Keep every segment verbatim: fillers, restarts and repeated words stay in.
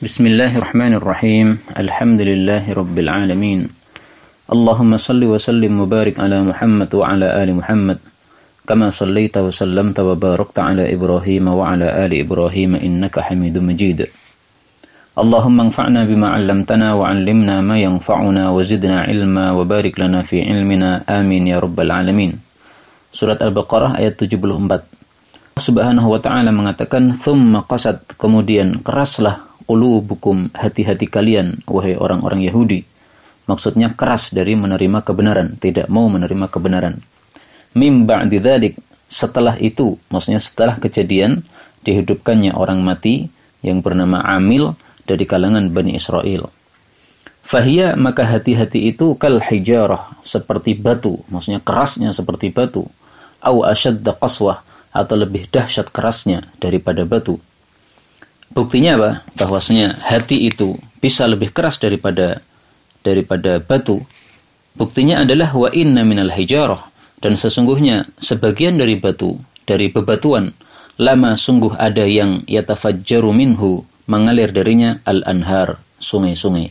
Bismillahirrahmanirrahim. Alhamdulillahi rabbil alamin. Allahumma salli wa sallim wa barik ala Muhammad wa ala ali Muhammad. Kama sallaita wa sallamta wa barakta ala Ibrahim wa ala ali Ibrahim innaka Hamidum Majid. Allahumma anfa'na bima 'allamtana wa 'allimna ma yanfa'una wa zidna ilma wa barik lana fi ilmina. Amin ya rabbal alamin. Surat Al-Baqarah ayat tujuh puluh empat. Allah Subhanahu wa ta'ala mengatakan, "Tsumma qasat," kemudian keraslah qulubukum, hati-hati kalian, wahai orang-orang Yahudi. Maksudnya keras dari menerima kebenaran, tidak mau menerima kebenaran. Mim ba'di dzalik, setelah itu, maksudnya setelah kejadian dihidupkannya orang mati yang bernama Amil dari kalangan Bani Israel. Fahiyya, maka hati-hati itu kal hijarah, seperti batu, maksudnya kerasnya seperti batu. Au asyadda qaswah, atau lebih dahsyat kerasnya daripada batu. Buktinya apa? Bahwasanya hati itu bisa lebih keras daripada daripada batu. Buktinya adalah wa inna minal hijarah, dan sesungguhnya sebagian dari batu, dari bebatuan, lama sungguh ada yang yatafajjaru minhu, mengalir darinya al-anhar, sungai-sungai.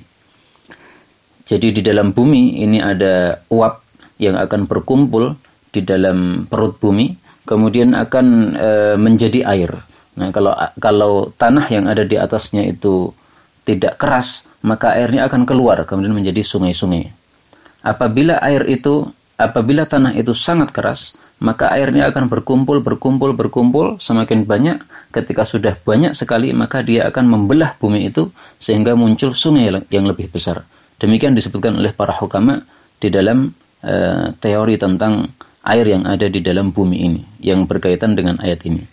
Jadi di dalam bumi ini ada uap yang akan berkumpul di dalam perut bumi, kemudian akan e, menjadi air. Nah, kalau kalau tanah yang ada di atasnya itu tidak keras, maka airnya akan keluar kemudian menjadi sungai-sungai. Apabila air itu, apabila tanah itu sangat keras, maka airnya akan berkumpul, berkumpul, berkumpul semakin banyak. Ketika sudah banyak sekali, maka dia akan membelah bumi itu sehingga muncul sungai yang lebih besar. Demikian disebutkan oleh para hukama di dalam uh, teori tentang air yang ada di dalam bumi ini yang berkaitan dengan ayat ini.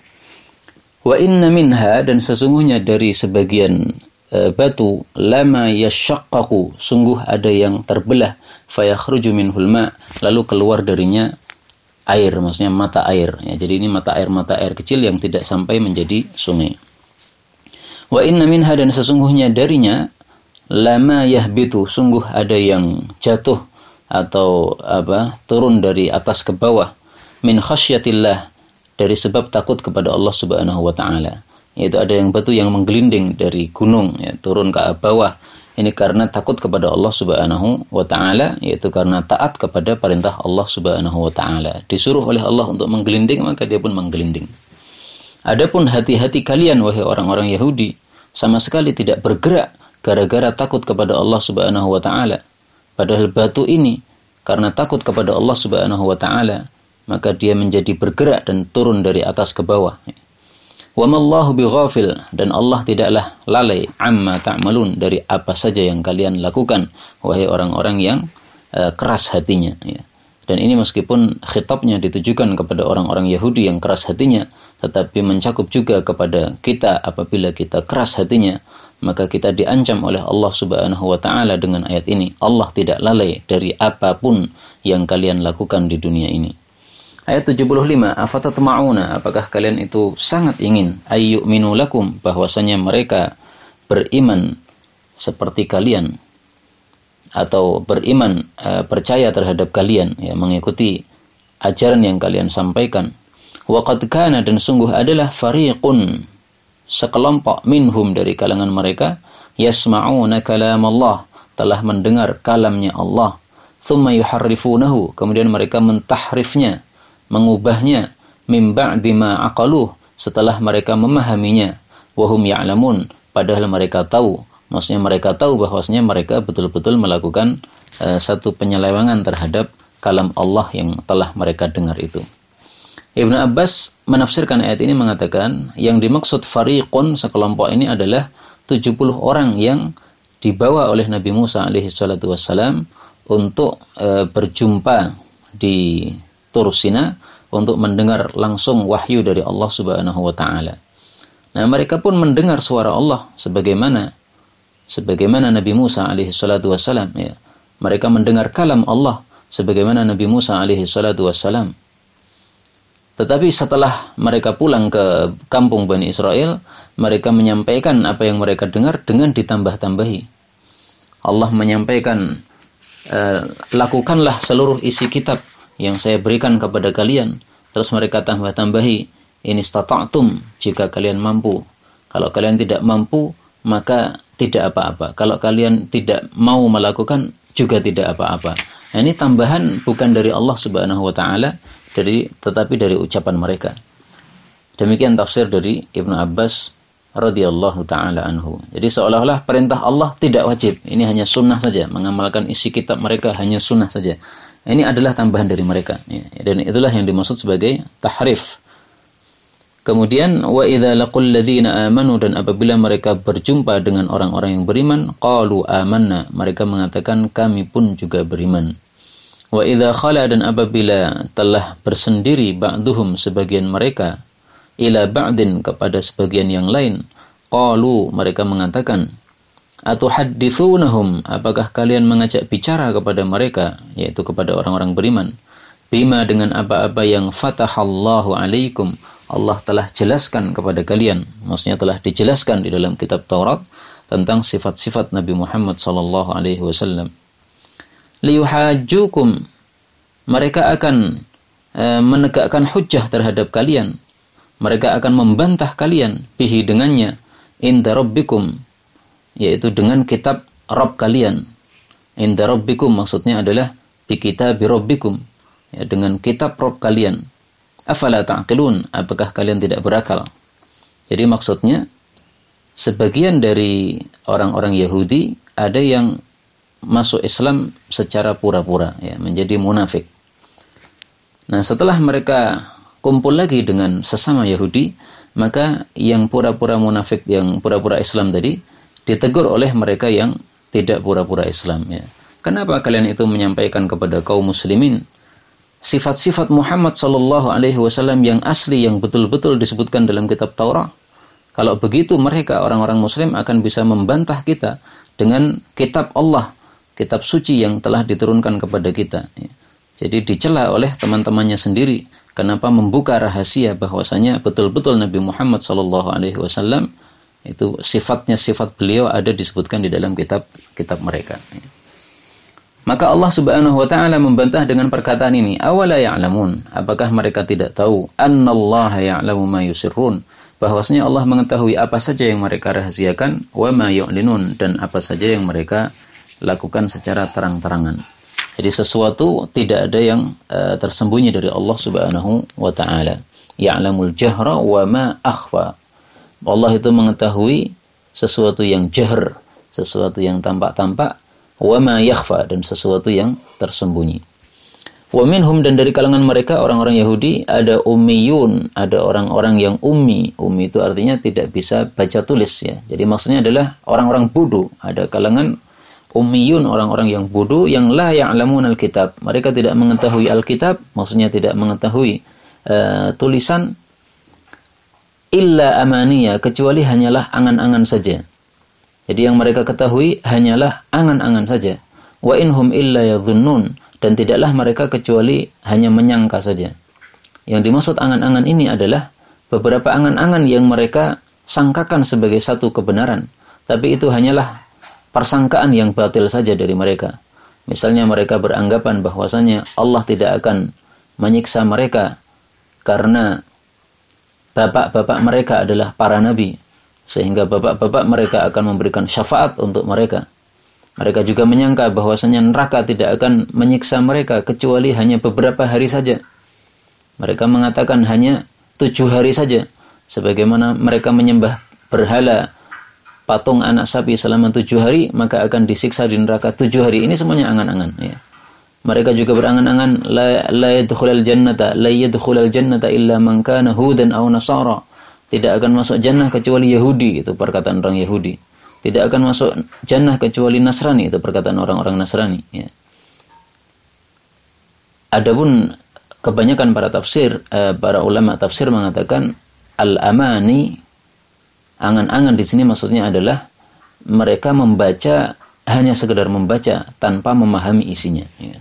Wa inna minha, dan sesungguhnya dari sebagian e, batu, lama yashaqqaqu, sungguh ada yang terbelah, fayakhruju minhul ma, lalu keluar darinya air, maksudnya mata air. Ya, jadi ini mata air-mata air kecil yang tidak sampai menjadi sungai. Wa inna minha, dan sesungguhnya darinya, lama yahbitu, sungguh ada yang jatuh atau apa turun dari atas ke bawah, min khasyatillah, dari sebab takut kepada Allah Subhanahu wa ta'ala. Yaitu ada yang batu yang menggelinding dari gunung, ya, turun ke bawah. Ini karena takut kepada Allah Subhanahu wa ta'ala, yaitu karena taat kepada perintah Allah Subhanahu wa ta'ala. Disuruh oleh Allah untuk menggelinding, maka dia pun menggelinding. Adapun hati-hati kalian, wahai orang-orang Yahudi, sama sekali tidak bergerak gara-gara takut kepada Allah Subhanahu wa ta'ala. Padahal batu ini, karena takut kepada Allah Subhanahu wa ta'ala, maka dia menjadi bergerak dan turun dari atas ke bawah. Wa mallahu bighafil, dan Allah tidaklah lalai amma ta'malun, dari apa saja yang kalian lakukan, wahai orang-orang yang uh, keras hatinya. Ya. Dan ini meskipun khitabnya ditujukan kepada orang-orang Yahudi yang keras hatinya, tetapi mencakup juga kepada kita apabila kita keras hatinya, maka kita diancam oleh Allah Subhanahu wa ta'ala dengan ayat ini. Allah tidak lalai dari apapun yang kalian lakukan di dunia ini. Ayat tujuh puluh lima, afatatma'una, apakah kalian itu sangat ingin ayyu'minu lakum, bahwasanya mereka beriman seperti kalian, atau beriman uh, percaya terhadap kalian, ya, mengikuti ajaran yang kalian sampaikan. Wa qad kana, dan sungguh adalah fariqun, sekelompok minhum, dari kalangan mereka, yasma'una kalam Allah, telah mendengar kalamnya Allah, thumma yuharrifunahu, kemudian mereka mentahrifnya, mengubahnya, mim ba'di ma aqaluh, setelah mereka memahaminya, wahum ya'lamun, padahal mereka tahu, maksudnya mereka tahu bahwasanya mereka betul-betul melakukan uh, satu penyelewengan terhadap kalam Allah yang telah mereka dengar itu. Ibnu Abbas menafsirkan ayat ini mengatakan, yang dimaksud fariqun, sekelompok ini adalah tujuh puluh orang yang dibawa oleh Nabi Musa alaihi salatu wassalam untuk uh, berjumpa di Tur Sina untuk mendengar langsung wahyu dari Allah Subhanahu wa ta'ala. Nah, mereka pun mendengar suara Allah sebagaimana sebagaimana Nabi Musa alaihi salatu wassalam, ya. Mereka mendengar kalam Allah sebagaimana Nabi Musa alaihi salatu wassalam. Tetapi setelah mereka pulang ke kampung Bani Israel, mereka menyampaikan apa yang mereka dengar dengan ditambah-tambahi. Allah menyampaikan, e, lakukanlah seluruh isi kitab yang saya berikan kepada kalian. Terus mereka tambah-tambahi, in istata'tum, jika kalian mampu. Kalau kalian tidak mampu, maka tidak apa-apa. Kalau kalian tidak mau melakukan juga tidak apa-apa. Nah, ini tambahan bukan dari Allah Subhanahu wa taala, dari tetapi dari ucapan mereka. Demikian tafsir dari Ibnu Abbas radhiyallahu taala anhu. Jadi seolah-olah perintah Allah tidak wajib. Ini hanya sunnah saja. Mengamalkan isi kitab mereka hanya sunnah saja. Ini adalah tambahan dari mereka. Dan itulah yang dimaksud sebagai tahrif. Kemudian wa idza laqul ladzina amanu, dan apabila mereka berjumpa dengan orang-orang yang beriman, qalu amanna, mereka mengatakan kami pun juga beriman. Wa idza khala, dan apabila telah bersendiri ba'duhum, sebagian mereka, ila ba'din, kepada sebagian yang lain, qalu, mereka mengatakan, atuhaddithunahum, apakah kalian mengajak bicara kepada mereka, yaitu kepada orang-orang beriman, bima, dengan apa-apa yang fatahallahu alaikum, Allah telah jelaskan kepada kalian, maksudnya telah dijelaskan di dalam kitab Taurat tentang sifat-sifat Nabi Muhammad sallallahu alaihi wasallam. Liyuhajjukum, mereka akan e, menegakkan hujjah terhadap kalian. Mereka akan membantah kalian bihi, dengannya, inda rabbikum, yaitu dengan kitab Rabb kalian. Inda rabbikum maksudnya adalah bi kitabi rabbikum, ya, dengan kitab Rabb kalian. Afala ta'qilun, apakah kalian tidak berakal? Jadi maksudnya sebagian dari orang-orang Yahudi ada yang masuk Islam secara pura-pura, ya, menjadi munafik. Nah, setelah mereka kumpul lagi dengan sesama Yahudi, maka yang pura-pura munafik, yang pura-pura Islam tadi ditegur oleh mereka yang tidak pura-pura Islam, ya. Kenapa kalian itu menyampaikan kepada kaum muslimin sifat-sifat Muhammad sallallahu alaihi wasallam yang asli, yang betul-betul disebutkan dalam kitab Taurat? Kalau begitu, mereka orang-orang muslim akan bisa membantah kita dengan kitab Allah, kitab suci yang telah diturunkan kepada kita. Jadi dicela oleh teman-temannya sendiri. Kenapa membuka rahasia bahwasanya betul-betul Nabi Muhammad sallallahu alaihi wasallam itu sifatnya, sifat beliau ada disebutkan di dalam kitab kitab mereka. Maka Allah Subhanahu wa taala membantah dengan perkataan ini, awala ya'lamun, apakah mereka tidak tahu, annallaha ya'lamu ma yusirrun, bahwasanya Allah mengetahui apa saja yang mereka rahasiakan, wa ma yu'linun, dan apa saja yang mereka lakukan secara terang-terangan. Jadi sesuatu tidak ada yang uh, tersembunyi dari Allah Subhanahu wa taala. Ya'lamul jahra wa ma akhfa. Allah itu mengetahui sesuatu yang jahr, sesuatu yang tampak-tampak, wa ma yakhfa, dan sesuatu yang tersembunyi. Wa minhum, dan dari kalangan mereka orang-orang Yahudi ada ummiyun, ada orang-orang yang ummi. Ummi itu artinya tidak bisa baca tulis, ya. Jadi maksudnya adalah orang-orang bodoh. Ada kalangan ummiyun, orang-orang yang bodoh, yang la ya'lamun al-kitab. Mereka tidak mengetahui al-kitab, maksudnya tidak mengetahui uh, tulisan, illa amaniya, kecuali hanyalah angan-angan saja. Jadi yang mereka ketahui hanyalah angan-angan saja. Wa inhum illa yadhunnun, dan tidaklah mereka kecuali hanya menyangka saja. Yang dimaksud angan-angan ini adalah beberapa angan-angan yang mereka sangkakan sebagai satu kebenaran, tapi itu hanyalah persangkaan yang batil saja dari mereka. Misalnya mereka beranggapan bahwasanya Allah tidak akan menyiksa mereka karena bapak-bapak mereka adalah para nabi, sehingga bapak-bapak mereka akan memberikan syafaat untuk mereka. Mereka juga menyangka bahwasanya neraka tidak akan menyiksa mereka kecuali hanya beberapa hari saja. Mereka mengatakan hanya tujuh hari saja. Sebagaimana mereka menyembah berhala patung anak sapi selama tujuh hari, maka akan disiksa di neraka tujuh hari. Ini semuanya angan-angan, ya. Mereka juga berangan-angan la la yadkhulul jannata la yadkhulul jannata illa man kana hudan aw nasara. Tidak akan masuk jannah kecuali Yahudi, itu perkataan orang Yahudi. Tidak akan masuk jannah kecuali Nasrani, itu perkataan orang-orang Nasrani, ya. Adapun kebanyakan para tafsir, eh, para ulama tafsir mengatakan al-amani, angan-angan di sini maksudnya adalah mereka membaca, hanya sekedar membaca tanpa memahami isinya, ya.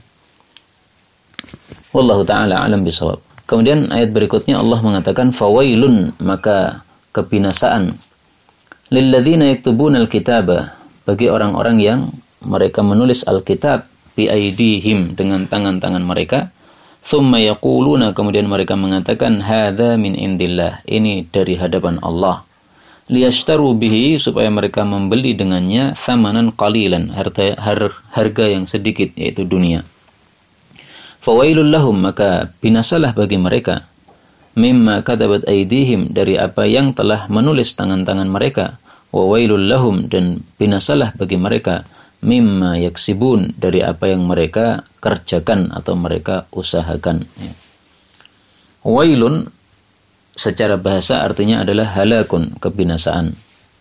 Wallahu ta'ala alam bisawab. Kemudian ayat berikutnya Allah mengatakan fawailun, maka kebinasaan, lilladzina yaktubuna alkitaba, bagi orang-orang yang mereka menulis alkitab, bi aidihim, dengan tangan-tangan mereka, thumma yaquluna, kemudian mereka mengatakan hadza min indillah, ini dari hadapan Allah, liyashtaru bihi, supaya mereka membeli dengannya thamanan qalilan, harga har, harga yang sedikit, yaitu dunia. Fawailul lahum, maka binasalah bagi mereka, mimma katabat aydihim, dari apa yang telah menulis tangan-tangan mereka, wa wailul lahum, dan binasalah bagi mereka, mimma yaksibun, dari apa yang mereka kerjakan atau mereka usahakan. Wailun secara bahasa artinya adalah halakun, kebinasaan.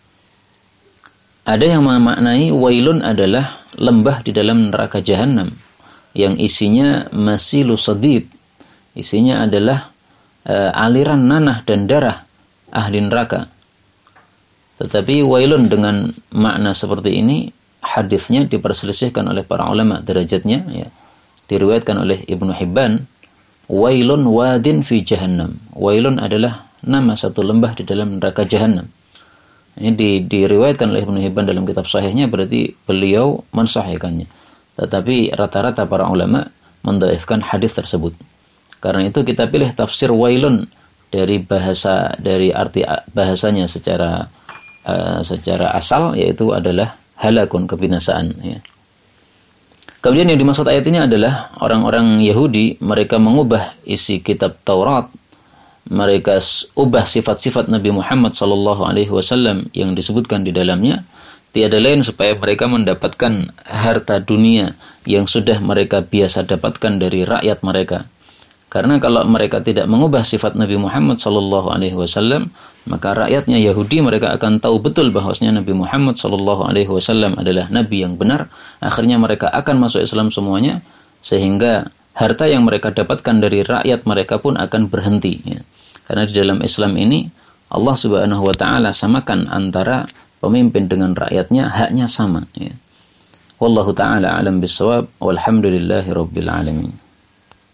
Ada yang memaknai wailun adalah lembah di dalam neraka jahanam yang isinya masilu sadid, isinya adalah uh, aliran nanah dan darah ahli neraka. Tetapi wailun dengan makna seperti ini, hadisnya diperselisihkan oleh para ulama derajatnya, ya. Diriwayatkan oleh Ibnu Hibban, wailun wadin fi jahannam. Wailun adalah nama satu lembah di dalam neraka jahannam. Ini di, diriwayatkan oleh Ibnu Hibban dalam kitab sahihnya, berarti beliau mensahihkannya. Tetapi rata-rata para ulama mendhaifkan hadis tersebut. Karena itu kita pilih tafsir wailun dari bahasa, dari arti bahasanya secara uh, secara asal, yaitu adalah halakun, kebinasaan, ya. Kemudian yang dimaksud ayat ini adalah orang-orang Yahudi, mereka mengubah isi kitab Taurat, mereka ubah sifat-sifat Nabi Muhammad sallallahu alaihi wasallam yang disebutkan di dalamnya, tiada lain supaya mereka mendapatkan harta dunia yang sudah mereka biasa dapatkan dari rakyat mereka. Karena kalau mereka tidak mengubah sifat Nabi Muhammad sallallahu alaihi wasallam, maka rakyatnya Yahudi mereka akan tahu betul bahwasanya Nabi Muhammad sallallahu alaihi wasallam adalah nabi yang benar. Akhirnya mereka akan masuk Islam semuanya, sehingga harta yang mereka dapatkan dari rakyat mereka pun akan berhenti, ya. Karena di dalam Islam ini Allah Subhanahu wa taala samakan antara pemimpin dengan rakyatnya, haknya sama, ya. Wallahu taala alam bissawab, walhamdulillahi rabbil alamin.